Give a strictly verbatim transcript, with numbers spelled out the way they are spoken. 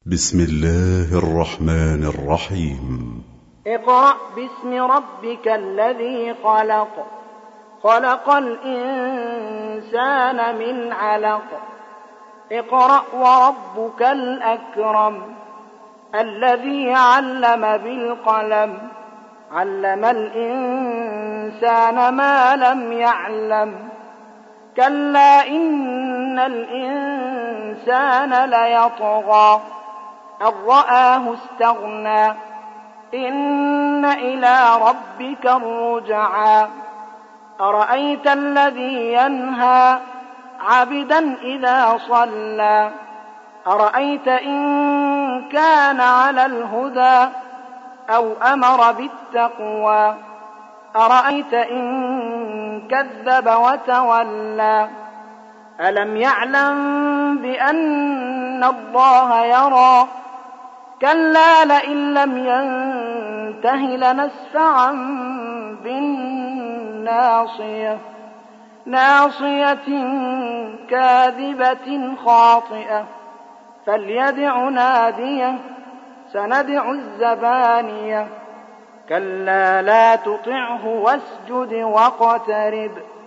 بسم الله الرحمن الرحيم. اقرأ باسم ربك الذي خلق خلق الإنسان من علق اقرأ وربك الأكرم الذي علم بالقلم علم الإنسان ما لم يعلم كلا إن الإنسان ليطغى أن رآه استغنى إن إلى ربك الرجعى أرأيت الذي ينهى عبدا إذا صلى أرأيت إن كان على الهدى أو أمر بالتقوى أرأيت إن كذب وتولى ألم يعلم بأن الله يرى كلا لئن لم ينته لنسفعا بالناصية ناصية كاذبة خاطئة فليدع ناديه سندع الزبانية كلا لا تطعه واسجد واقترب